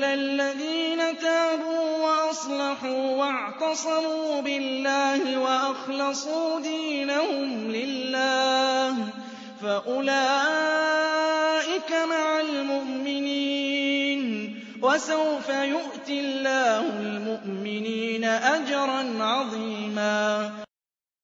إِلَّا الَّذِينَ تَابُوا وَأَصْلَحُوا وَاعْتَصَمُوا بِاللَّهِ وَأَخْلَصُوا دِينَهُمْ لِلَّهِ فَأُولَٰئِكَ مَعَ الْمُؤْمِنِينَ ۖ وَسَوْفَ يُؤْتِ اللَّهُ الْمُؤْمِنِينَ أَجْرًا عَظِيمًا